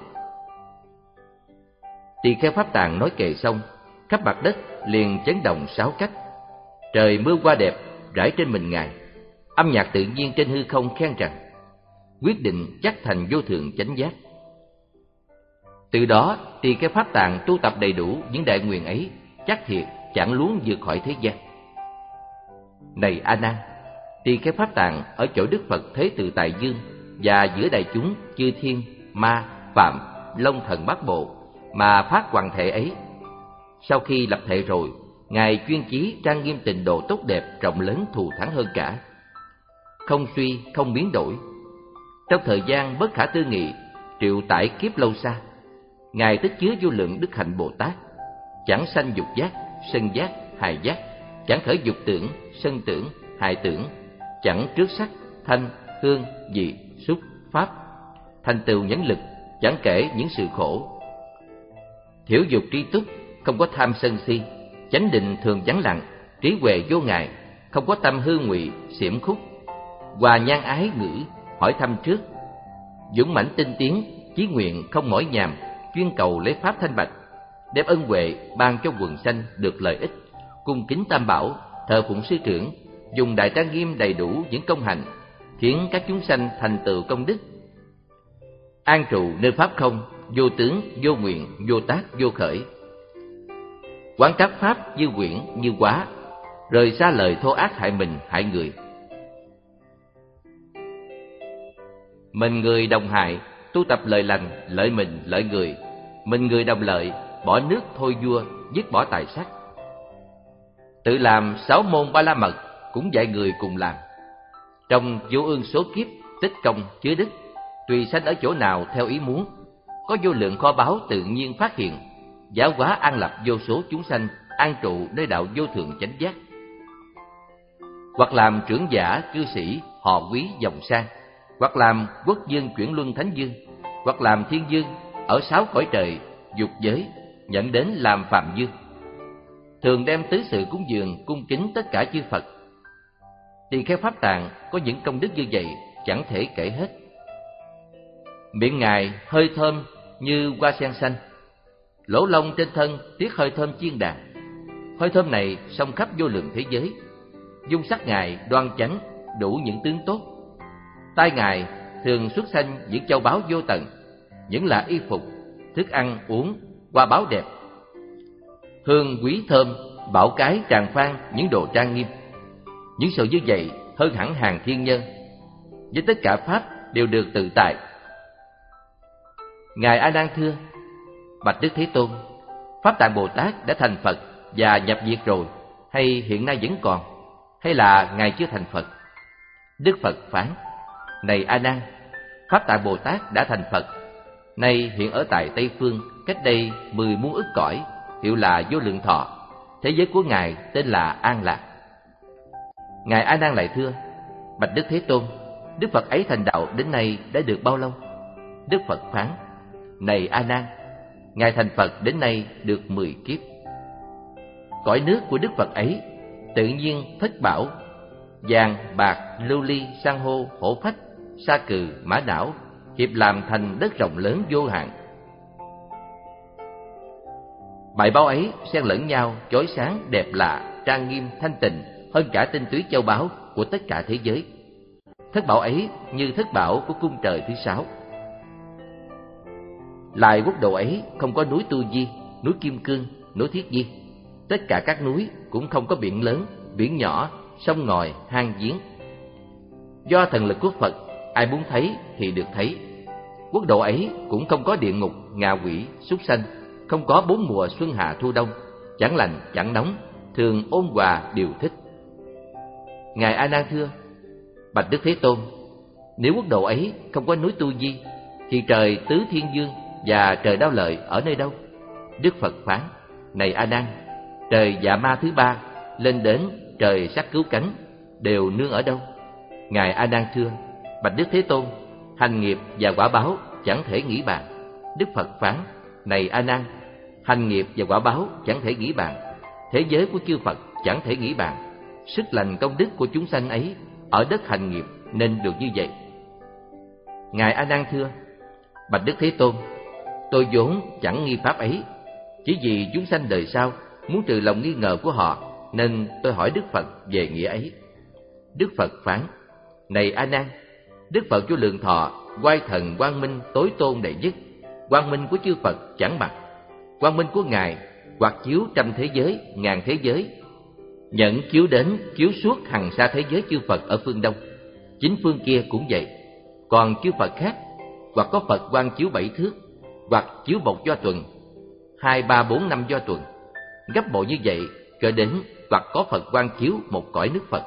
Tỳ Kheo Pháp Tạng nói kệ xong, khắp mặt đất liền chấn động sáu cách. Trời mưa hoa đẹp rải trên mình Ngài. Âm nhạc tự nhiên trên hư không khen rằng: quyết định chắc thành vô thượng chánh giác. Từ đó Tỳ Kheo Pháp Tạng tu tập đầy đủ những đại nguyện ấy, chắc thiệt chẳng luống vượt khỏi thế gian. Này A Nan, Tỳ Kheo Pháp Tạng ở chỗ Đức Phật Thế Tự Tại Dương và giữa đại chúng chư thiên, ma, phạm, long thần bát bộ mà phát hoàng thể ấy. Sau khi lập thể rồi, Ngài chuyên chí trang nghiêm tịnh độ tốt đẹp, rộng lớn thù thắng hơn cả, không suy không biến đổi. Trong thời gian bất khả tư nghị, triệu tải kiếp lâu xa, Ngài tích chứa vô lượng đức hạnh Bồ Tát, chẳng sanh dục giác, sân giác, hài giác, chẳng khởi dục tưởng, sân tưởng, hài tưởng, chẳng trước sắc, thanh, hương, vị, xúc, pháp, thành tựu nhẫn lực, chẳng kể những sự khổ. Thiểu dục tri túc, không có tham sân si, chánh định thường vắng lặng, trí huệ vô ngại, không có tâm hư ngụy, xiểm khúc. Hòa nhan ái ngữ, hỏi thăm trước, dũng mãnh tinh tiến, chí nguyện không mỏi nhàm, chuyên cầu lấy pháp thanh bạch, đem ân huệ ban cho quần sanh được lợi ích, cung kính tam bảo, thờ phụng sư trưởng, dùng đại trang nghiêm đầy đủ những công hạnh, khiến các chúng sanh thành tựu công đức. An trụ nơi pháp không, vô tướng, vô nguyện, vô tác, vô khởi. Quán các pháp như quyển, như quá, rời xa lời thô ác hại mình, hại người. Mình người đồng hại, tu tập lời lành, lợi mình, lợi người. Mình người đồng lợi, bỏ nước thôi vua, dứt bỏ tài sắc. Tự làm sáu môn ba la mật, cũng dạy người cùng làm. Trong vô ương số kiếp, tích công chứa đức, tùy sanh ở chỗ nào theo ý muốn. Có vô lượng kho báu tự nhiên phát hiện, giáo hóa an lập vô số chúng sanh, an trụ nơi đạo vô thượng chánh giác. Hoặc làm trưởng giả, cư sĩ, họ quý, dòng sang, hoặc làm quốc dương chuyển luân thánh dương, hoặc làm thiên dương ở sáu cõi trời, dục giới, nhận đến làm phạm dương. Thường đem tứ sự cúng dường, cung kính tất cả chư Phật. Tỳ Kheo Pháp Tạng có những công đức như vậy, chẳng thể kể hết. Miệng Ngài hơi thơm như hoa sen xanh, lỗ lông trên thân tiết hơi thơm chiên đàn. Hơi thơm này xông khắp vô lượng thế giới. Dung sắc Ngài đoan chánh, đủ những tướng tốt. Tai Ngài thường xuất sanh những châu báu vô tận, những là y phục, thức ăn uống, hoa báu đẹp. Hương quý thơm, bảo cái tràn phan những đồ trang nghiêm. Những sự như vậy hơn hẳn hàng thiên nhân. Với tất cả pháp đều được tự tại. Ngài A Nan thưa: Bạch Đức Thế Tôn, Pháp Tạng Bồ Tát đã thành Phật và nhập diệt rồi, hay hiện nay vẫn còn, hay là Ngài chưa thành Phật? Đức Phật phán: Này A Nan, Pháp Tạng Bồ Tát đã thành Phật, nay hiện ở tại Tây Phương, cách đây mười muôn ức cõi, hiệu là Vô Lượng Thọ. Thế giới của Ngài tên là An Lạc. Ngài A Nan lại thưa: Bạch Đức Thế Tôn, Đức Phật ấy thành đạo đến nay đã được bao lâu? Đức Phật phán: Này A Nan, Ngài thành Phật đến nay được mười kiếp. Cõi nước của Đức Phật ấy tự nhiên thất bảo, vàng, bạc, lưu ly, san hô, hổ phách, sa cừ, mã não, hiệp làm thành đất rộng lớn vô hạn. Bảy báu ấy xen lẫn nhau, chói sáng, đẹp lạ, trang nghiêm, thanh tịnh, hơn cả tinh túy châu báu của tất cả thế giới. Thất bảo ấy như thất bảo của cung trời thứ sáu. Lại quốc độ ấy không có núi Tu Di, núi Kim Cương, núi Thiết Di. Tất cả các núi cũng không có biển lớn, biển nhỏ, sông ngòi, hang giếng. Do thần lực của Phật, ai muốn thấy thì được thấy. Quốc độ ấy cũng không có địa ngục, ngạ quỷ, súc sanh, không có bốn mùa xuân hạ thu đông, chẳng lạnh chẳng nóng, thường ôn hòa điều thích. Ngài A Nan thưa: Bạch Đức Thế Tôn, nếu quốc độ ấy không có núi Tu Di, thì trời Tứ Thiên Dương và trời Đao Lợi ở nơi đâu? Đức Phật phán: Này A Nan, trời Dạ Ma thứ ba lên đến trời Sắc Cứu Cánh đều nương ở đâu? Ngài A Nan thưa: Bạch Đức Thế Tôn, hành nghiệp và quả báo chẳng thể nghĩ bàn. Đức Phật phán: Này A Nan, hành nghiệp và quả báo chẳng thể nghĩ bàn. Thế giới của chư Phật chẳng thể nghĩ bàn. Sức lành công đức của chúng sanh ấy ở đất hành nghiệp nên được như vậy. Ngài A Nan thưa: Bạch Đức Thế Tôn, tôi vốn chẳng nghi pháp ấy, chỉ vì chúng sanh đời sau muốn trừ lòng nghi ngờ của họ, nên tôi hỏi Đức Phật về nghĩa ấy. Đức Phật phán: Này A Nan, Đức Phật Vô Lượng Thọ, oai thần quang minh tối tôn đệ nhất. Quang minh của chư Phật chẳng bằng. Quang minh của Ngài hoặc chiếu trăm thế giới, ngàn thế giới, nhận chiếu đến chiếu suốt hằng xa thế giới chư Phật ở phương Đông. Chính phương kia cũng vậy. Còn chư Phật khác, hoặc có Phật quang chiếu bảy thước, hoặc chiếu một do tuần, hai ba bốn năm do tuần. Gấp bội như vậy, cho đến hoặc có Phật quang chiếu một cõi nước Phật.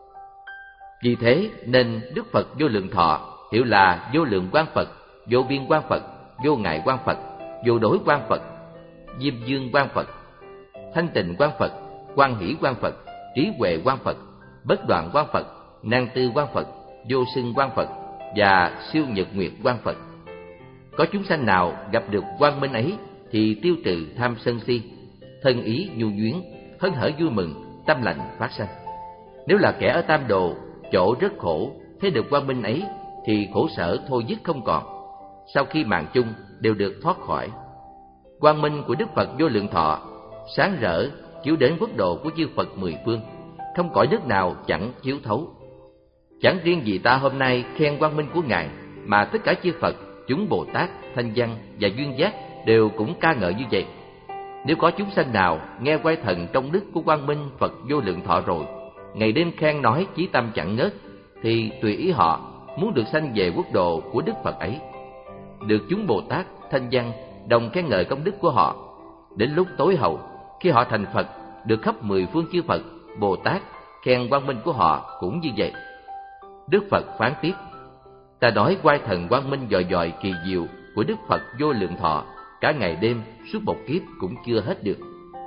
Vì thế nên Đức Phật Vô Lượng Thọ hiệu là Vô Lượng Quang Phật, Vô Biên Quang Phật, Vô Ngại Quang Phật, Vô Đối Quang Phật, Diêm Dương Quang Phật, Thanh Tịnh Quang Phật, Quang Hỷ Quang Phật, Trí Huệ Quang Phật, Bất Đoạn Quang Phật, Nan Tư Quang Phật, Vô Sinh Quang Phật và Siêu Nhật Nguyệt Quang Phật. Có chúng sanh nào gặp được quang minh ấy thì tiêu trừ tham sân si, thân ý nhu nhuyến, hớn hở vui mừng, tâm lành phát sanh. Nếu là kẻ ở tam đồ, chỗ rất khổ, thấy được quang minh ấy thì khổ sở thôi dứt không còn. Sau khi mạng chung đều được thoát khỏi. Quang minh của Đức Phật Vô Lượng Thọ sáng rỡ chiếu đến quốc độ của chư Phật mười phương, không cõi nước nào chẳng chiếu thấu. Chẳng riêng gì ta hôm nay khen quang minh của Ngài, mà tất cả chư Phật, chúng Bồ Tát, Thanh Văn và Duyên Giác đều cũng ca ngợi như vậy. Nếu có chúng sanh nào nghe quay thần trong đức của quang minh Phật Vô Lượng Thọ rồi, ngày đêm khen nói chí tâm chẳng ngớt, thì tùy ý họ muốn được sanh về quốc độ của Đức Phật ấy. Được chúng Bồ Tát, Thanh Văn đồng khen ngợi công đức của họ. Đến lúc tối hậu, khi họ thành Phật, được khắp mười phương chư Phật, Bồ Tát khen quang minh của họ cũng như vậy. Đức Phật phán tiếp: Ta nói quay thần quang minh dòi dòi kỳ diệu của Đức Phật Vô Lượng Thọ, cả ngày đêm suốt một kiếp cũng chưa hết được.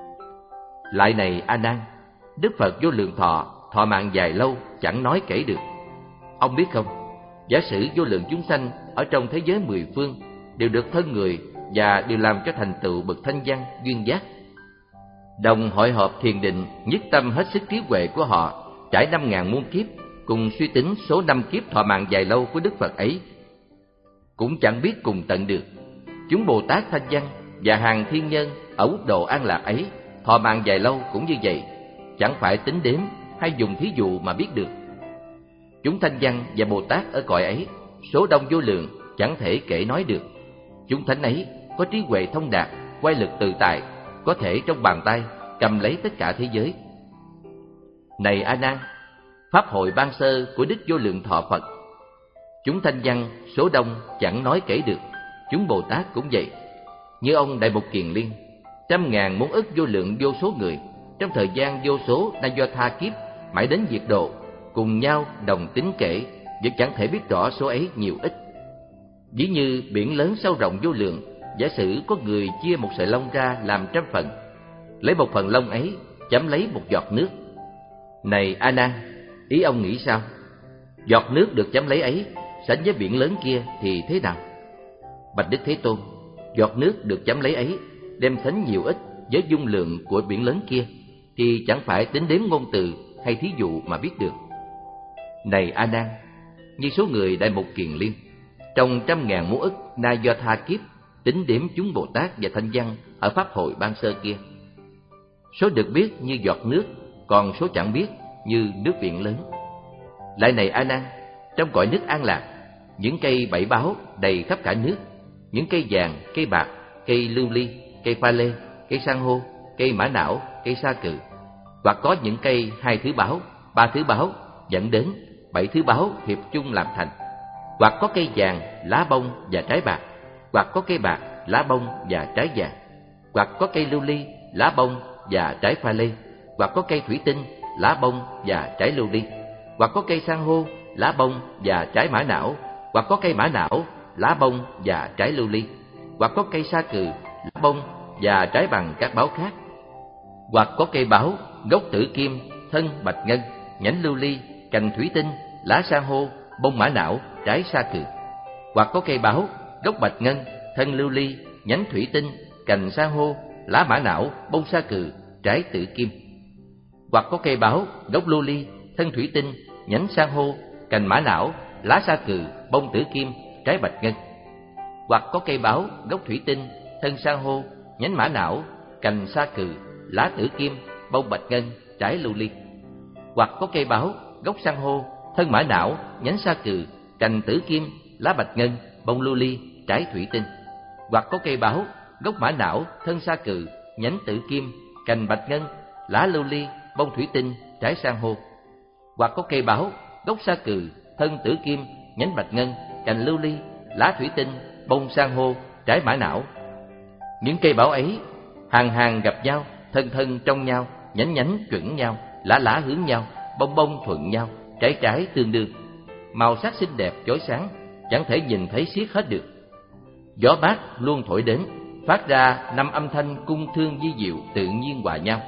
Lại này A Nan, Đức Phật Vô Lượng Thọ thọ mạng dài lâu chẳng nói kể được. Ông biết không, giả sử vô lượng chúng sanh ở trong thế giới mười phương đều được thân người và đều làm cho thành tựu bậc thanh văn duyên giác, đồng hội họp thiền định, nhất tâm hết sức trí huệ của họ, trải năm ngàn muôn kiếp, cùng suy tính số năm kiếp thọ mạng dài lâu của Đức Phật ấy, cũng chẳng biết cùng tận được. Chúng Bồ Tát Thanh Văn và hàng thiên nhân ở quốc độ an lạc ấy thọ mạng dài lâu cũng như vậy, chẳng phải tính đếm hay dùng thí dụ mà biết được. Chúng Thanh Văn và Bồ Tát ở cõi ấy số đông vô lượng, chẳng thể kể nói được. Chúng thánh ấy có trí huệ thông đạt, quay lực tự tại, có thể trong bàn tay cầm lấy tất cả thế giới. Này A Nan, pháp hội ban sơ của Đức Vô Lượng Thọ Phật, chúng Thanh Văn số đông chẳng nói kể được. Chúng Bồ Tát cũng vậy. Như ông Đại Mục Kiền Liên, trăm ngàn muôn ức vô lượng vô số người trong thời gian vô số đã do tha kiếp mãi đến diệt độ, cùng nhau đồng tính kể, vẫn chẳng thể biết rõ số ấy nhiều ít. Ví như biển lớn sâu rộng vô lượng, giả sử có người chia một sợi lông ra làm trăm phần, lấy một phần lông ấy chấm lấy một giọt nước. Này A Nan, ý ông nghĩ sao? Giọt nước được chấm lấy ấy sánh với biển lớn kia thì thế nào? Bạch Đức Thế Tôn, giọt nước được chấm lấy ấy đem sánh nhiều ít với dung lượng của biển lớn kia thì chẳng phải tính đếm ngôn từ hay thí dụ mà biết được. Này A Nan, như số người Đại Mục Kiền Liên trong trăm ngàn muôn ức na do tha kiếp tính đếm chúng Bồ Tát và Thanh Văn ở pháp hội ban sơ kia, số được biết như giọt nước, còn số chẳng biết như nước biển lớn. Lại này A Nan, trong cõi nước an lạc, những cây bảy báo đầy khắp cả nước, những cây vàng, cây bạc, cây lưu ly, cây pha lê, cây san hô, cây mã não, cây sa cừ, hoặc có những cây hai thứ báo, ba thứ báo dẫn đến bảy thứ báo hiệp chung làm thành, hoặc có cây vàng, lá bông và trái bạc, hoặc có cây bạc, lá bông và trái vàng, hoặc có cây lưu ly, lá bông và trái pha lê, hoặc có cây thủy tinh, lá bông và trái lưu ly, hoặc có cây san hô, lá bông và trái mã não, hoặc có cây mã não, lá bông và trái lưu ly, hoặc có cây sa cừ, lá bông và trái bằng các báo khác, hoặc có cây báo, gốc tử kim, thân bạch ngân, nhánh lưu ly, cành thủy tinh, lá san hô, bông mã não, trái sa cừ, hoặc có cây báo, gốc bạch ngân, thân lưu ly, nhánh thủy tinh, cành san hô, lá mã não, bông sa cừ, trái tử kim, hoặc có cây báo, gốc lưu ly, thân thủy tinh, nhánh san hô, cành mã não, lá sa cừ, bông tử kim, trái bạch ngân, hoặc có cây báo, gốc thủy tinh, thân san hô, nhánh mã não, cành sa cừ, lá tử kim, bông bạch ngân, trái lưu ly, hoặc có cây báo, gốc san hô, thân mã não, nhánh sa cừ, cành tử kim, lá bạch ngân, bông lưu ly, trái thủy tinh, hoặc có cây báo, gốc mã não, thân sa cừ, nhánh tử kim, cành bạch ngân, lá lưu ly, bông thủy tinh, trái san hô, hoặc có cây báo, gốc sa cừ, thân tử kim, nhánh bạch ngân, cành lưu ly, lá thủy tinh, bông san hô, trái mã não. Những cây báo ấy hàng hàng gặp nhau, thân thân trong nhau, nhánh nhánh chuẩn nhau, lá lá hướng nhau, bông bông thuận nhau, trái trái tương đương, màu sắc xinh đẹp chói sáng, chẳng thể nhìn thấy xiết hết được. Gió bát luôn thổi đến, phát ra năm âm thanh cung thương vi diệu tự nhiên hòa nhau.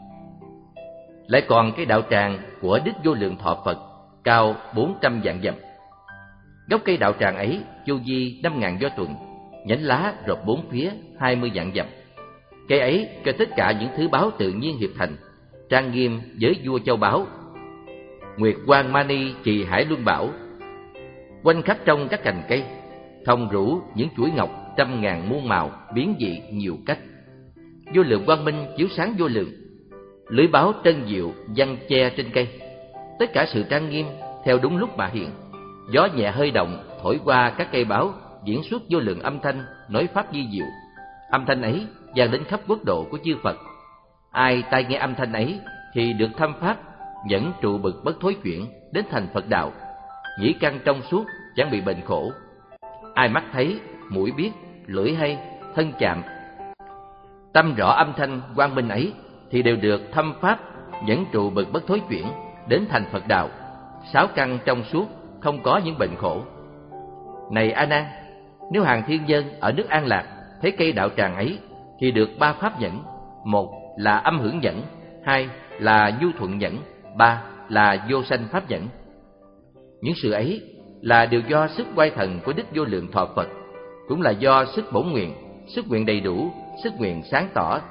Lại còn cái đạo tràng của Đức Vô Lượng Thọ Phật cao bốn trăm vạn dặm. Gốc cây đạo tràng ấy chu vi năm ngàn do tuần, nhánh lá rộp bốn phía hai mươi vạn dặm. Cây ấy cho tất cả những thứ báo tự nhiên hiệp thành, trang nghiêm với vua châu báu. Nguyệt Quang Mani trì hải luân bảo, quanh khắp trong các cành cây, thông rủ những chuỗi ngọc trăm ngàn muôn màu biến dị nhiều cách. Vô lượng quang minh chiếu sáng vô lượng, lưới báo trân diệu giăng che trên cây. Tất cả sự trang nghiêm theo đúng lúc mà hiện. Gió nhẹ hơi động thổi qua các cây báo, diễn xuất vô lượng âm thanh nói pháp vi diệu. Âm thanh ấy vang đến khắp quốc độ của chư Phật. Ai tai nghe âm thanh ấy thì được thâm pháp, nhẫn trụ bực bất thối chuyển đến thành Phật đạo, nhĩ căn trong suốt, chẳng bị bệnh khổ. Ai mắt thấy, mũi biết, lưỡi hay, thân chạm, tâm rõ âm thanh quang minh ấy thì đều được thâm pháp, nhẫn trụ bực bất thối chuyển đến thành Phật đạo, sáu căn trong suốt, không có những bệnh khổ. Này A Nan, nếu hàng thiên nhân ở nước An Lạc thấy cây đạo tràng ấy thì được ba pháp nhẫn: một là âm hưởng nhẫn, hai là nhu thuận nhẫn, ba là vô sanh pháp nhẫn. Những sự ấy là đều do sức oai thần của Đức Vô Lượng Thọ Phật, cũng là do sức bổn nguyện, sức nguyện đầy đủ, sức nguyện sáng tỏ,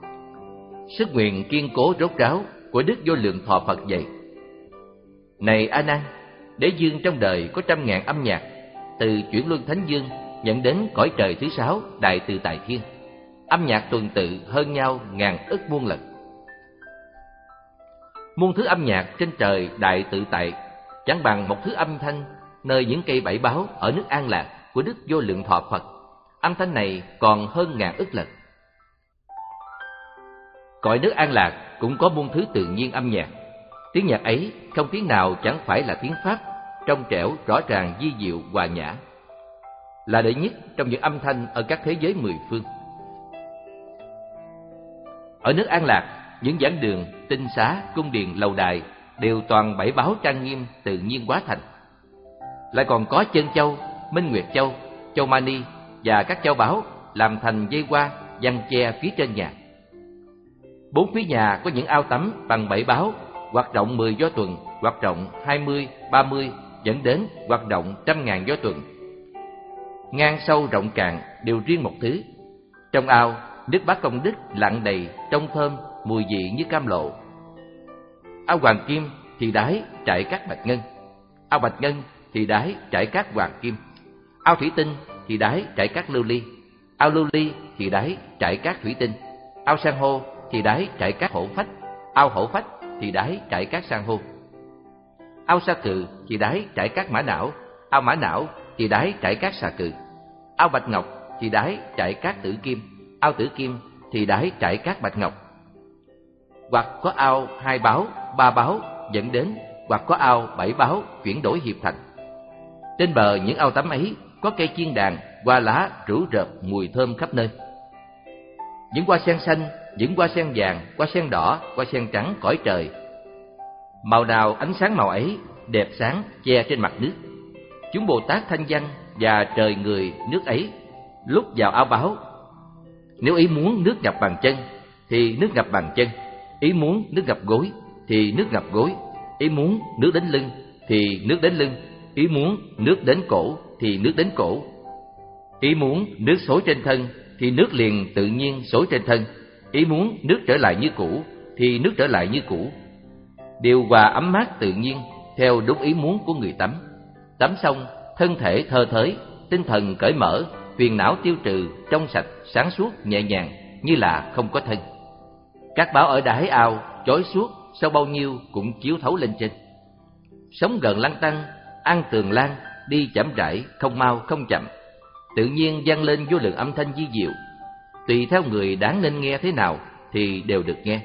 sức nguyện kiên cố rốt ráo của Đức Vô Lượng Thọ Phật vậy. Này A Nan, Đế Dương trong đời có trăm ngàn âm nhạc, từ chuyển luân thánh dương nhận đến cõi trời thứ sáu đại tự tại thiên. âm nhạc tuần tự hơn nhau ngàn ức muôn lần. Muôn thứ âm nhạc trên trời đại tự tại chẳng bằng một thứ âm thanh nơi những cây bảy báo ở nước An Lạc của Đức Vô Lượng Thọ Phật. Âm thanh này còn hơn ngàn ức lần. Cõi nước An Lạc cũng có muôn thứ tự nhiên âm nhạc. Tiếng nhạc ấy không tiếng nào chẳng phải là tiếng Pháp, trong trẻo, rõ ràng, vi diệu, hòa nhã, là đệ nhất trong những âm thanh ở các thế giới mười phương. Ở nước An Lạc, những giảng đường, tinh xá, cung điện, lầu đài đều toàn bảy báo trang nghiêm tự nhiên hóa thành. Lại còn có Chân Châu, Minh Nguyệt Châu, Châu Mani và các châu báu làm thành dây hoa giăng che phía trên nhà. Bốn phía nhà có những ao tắm bằng bảy báo, hoạt động mười do tuần, hoạt động hai mươi, ba mươi, dẫn đến hoạt động trăm ngàn do tuần. Ngang sâu rộng cạn đều riêng một thứ. Trong ao, nước bát công đức lặng đầy, trong thơm, mùi vị như cam lộ. Ao hoàng kim thì đáy trải cát bạch ngân, ao bạch ngân thì đáy trải cát hoàng kim, ao thủy tinh thì đáy trải cát lưu ly, ao lưu ly thì đáy trải cát thủy tinh, ao san hô thì đáy trải cát hổ phách, ao hổ phách thì đáy trải cát san hô, ao sa cừ thì đáy trải cát mã não, ao mã não thì đáy trải cát xà cừ, ao bạch ngọc thì đáy trải cát tử kim, ao tử kim thì đáy trải cát bạch ngọc. Hoặc có ao hai báo, ba báo dẫn đến, hoặc có ao bảy báo chuyển đổi hiệp thành. Trên bờ những ao tắm ấy có cây chiên đàn, hoa lá rủ rợp mùi thơm khắp nơi. Những hoa sen xanh, những hoa sen vàng, hoa sen đỏ, hoa sen trắng cõi trời. Màu nào ánh sáng màu ấy, đẹp sáng che trên mặt nước. Chúng Bồ Tát thanh danh và trời người nước ấy lúc vào ao báo. Nếu ý muốn nước ngập bằng chân thì nước ngập bằng chân, ý muốn nước ngập gối thì nước ngập gối, ý muốn nước đến lưng thì nước đến lưng, ý muốn nước đến cổ thì nước đến cổ, ý muốn nước xối trên thân thì nước liền tự nhiên xối trên thân, ý muốn nước trở lại như cũ thì nước trở lại như cũ. Điều hòa ấm mát tự nhiên theo đúng ý muốn của người tắm. Tắm xong, thân thể thơ thới, tinh thần cởi mở, phiền não tiêu trừ, trong sạch, sáng suốt, nhẹ nhàng, như là không có thân. Các báo ở đáy ao chói suốt, sau bao nhiêu cũng chiếu thấu lên trên. Sống gần lăng tăng, ăn tường lan, đi chậm rãi, không mau không chậm, tự nhiên vang lên vô lượng âm thanh vi diệu. Tùy theo người đáng nên nghe thế nào thì đều được nghe.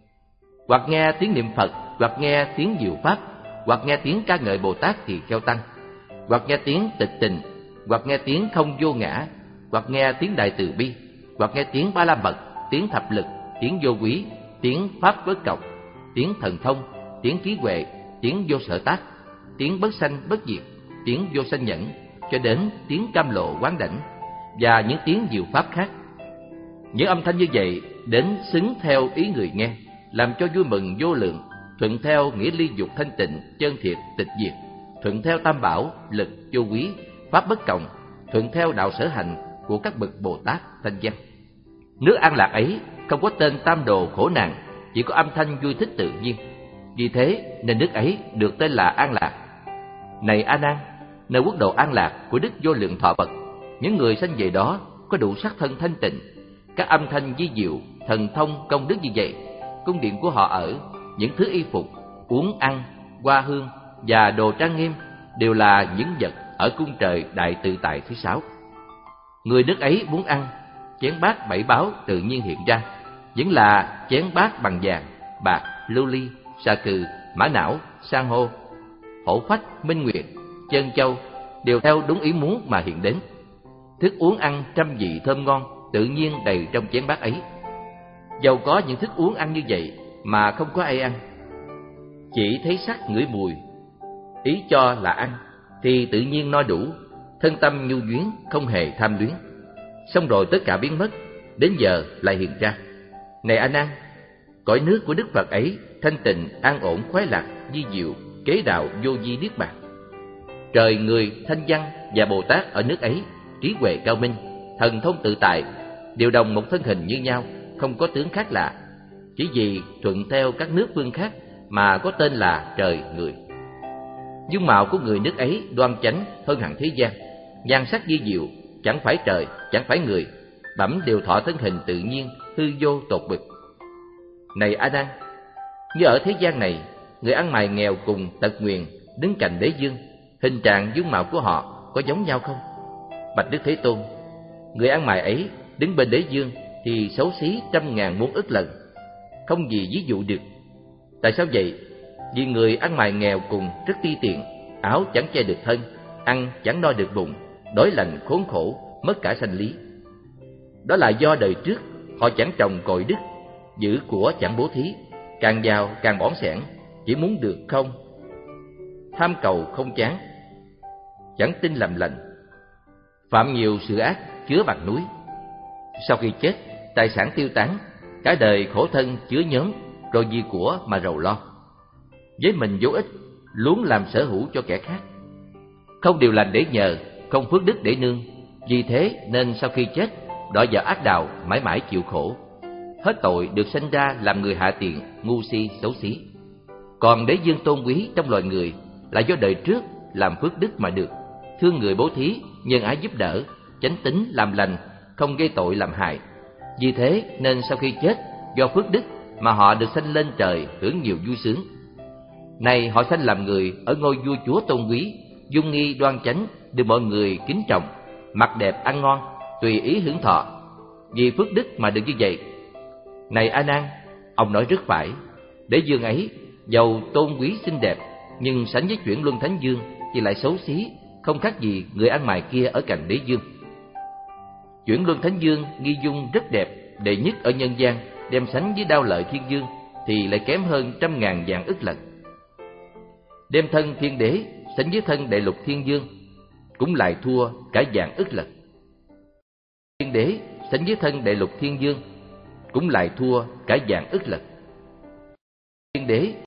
Hoặc nghe tiếng niệm Phật, hoặc nghe tiếng diệu pháp, hoặc nghe tiếng ca ngợi Bồ Tát thì kheo tăng, hoặc nghe tiếng tịch tình, hoặc nghe tiếng không vô ngã, hoặc nghe tiếng đại từ bi, hoặc nghe tiếng ba la mật, tiếng thập lực, tiếng vô quý, tiếng pháp bất cộng, tiếng thần thông, tiếng trí huệ, tiếng vô sở tác, tiếng bất sanh bất diệt, tiếng vô sanh nhẫn, cho đến tiếng cam lộ quán đảnh và những tiếng diệu pháp khác. Những âm thanh như vậy đến xứng theo ý người nghe, làm cho vui mừng vô lượng, thuận theo nghĩa ly dục thanh tịnh, chân thiệt, tịch diệt, thuận theo tam bảo, lực, vô quý, pháp bất cộng, thuận theo đạo sở hành của các bậc Bồ Tát thanh văn. Nước An Lạc ấy không có tên tam đồ khổ nạn, chỉ có âm thanh vui thích tự nhiên. Vì thế nên nước ấy được tên là An Lạc. Này A Nan, nơi quốc độ An Lạc của Đức Vô Lượng Thọ Phật, những người sanh về đó có đủ sắc thân thanh tịnh, các âm thanh vi diệu, thần thông công đức như vậy. Cung điện của họ ở, những thứ y phục, uống ăn, hoa hương và đồ trang nghiêm đều là những vật ở cung trời đại tự tại thứ sáu. Người nước ấy muốn ăn, chén bát bảy báo tự nhiên hiện ra, vẫn là chén bát bằng vàng, bạc, lưu ly, sa cừ, mã não, san hô, hổ phách, minh nguyệt, chân châu đều theo đúng ý muốn mà hiện đến. Thức uống ăn trăm vị thơm ngon tự nhiên đầy trong chén bát ấy. Dầu có những thức uống ăn như vậy mà không có ai ăn, chỉ thấy sắc ngửi mùi, ý cho là ăn, thì tự nhiên no đủ, thân tâm nhu nhuyến, không hề tham luyến. Xong rồi tất cả biến mất, đến giờ lại hiện ra. Này A Nan, cõi nước của Đức Phật ấy thanh tịnh, an ổn, khoái lạc, vi diệu, kế đạo vô vi niết bàn. Trời người thanh văn và Bồ Tát ở nước ấy trí huệ cao minh, thần thông tự tại, đều đồng một thân hình như nhau, không có tướng khác lạ, chỉ vì thuận theo các nước phương khác mà có tên là trời người. Dung mạo của người nước ấy đoan chánh hơn hẳn thế gian, nhan sắc vi diệu, chẳng phải trời, chẳng phải người, bẩm đều thọ thân hình tự nhiên, hư vô tột bực. Này A Nan, như ở thế gian này, người ăn mày nghèo cùng tật nguyền đứng cạnh đế dương, hình trạng dung mạo của họ có giống nhau không? Bạch Đức Thế Tôn, người ăn mày ấy đứng bên đế dương thì xấu xí trăm ngàn muôn ức lần, không gì ví dụ được. Tại sao vậy? Vì người ăn mày nghèo cùng rất ti tiện, áo chẳng che được thân, ăn chẳng no được bụng, đói lạnh khốn khổ, mất cả sanh lý. Đó là do đời trước họ chẳng trồng cội đức, giữ của chẳng bố thí, càng giàu càng bỏn sẻn, chỉ muốn được không, tham cầu không chán, chẳng tin làm lành, phạm nhiều sự ác chứa bằng núi. Sau khi chết, tài sản tiêu tán, cả đời khổ thân chứa nhóm, rồi vì của mà rầu lo. Với mình vô ích, luống làm sở hữu cho kẻ khác, không điều lành để nhờ, không phước đức để nương. Vì thế nên sau khi chết, đọa vào ác đạo, mãi mãi chịu khổ. Hết tội được sanh ra làm người hạ tiện, ngu si, xấu xí. Còn đế dương tôn quý trong loài người là do đời trước làm phước đức mà được, thương người bố thí, nhân ái giúp đỡ, chánh tín làm lành, không gây tội làm hại. Vì thế nên sau khi chết, do phước đức mà họ được sanh lên trời hưởng nhiều vui sướng. Này họ sanh làm người ở ngôi vua chúa tôn quý, dung nghi đoan chánh, được mọi người kính trọng, mặc đẹp ăn ngon, tùy ý hưởng thọ. Vì phước đức mà được như vậy. Này A Nan, ông nói rất phải. Đế dương ấy dầu tôn quý xinh đẹp, nhưng sánh với chuyển luân thánh dương thì lại xấu xí, không khác gì người ăn mày kia ở cạnh đế dương. Chuyển luân thánh dương nghi dung rất đẹp, đệ nhất ở nhân gian, đem sánh với đao lợi thiên dương thì lại kém hơn trăm ngàn vạn ức lần. Đem thân thiên đế sánh với thân đại lục thiên dương cũng lại thua cả vạn ức lần. Thiên đế sánh với thân đại lục thiên dương cũng lại thua cả vạn ức lần. Thiên đế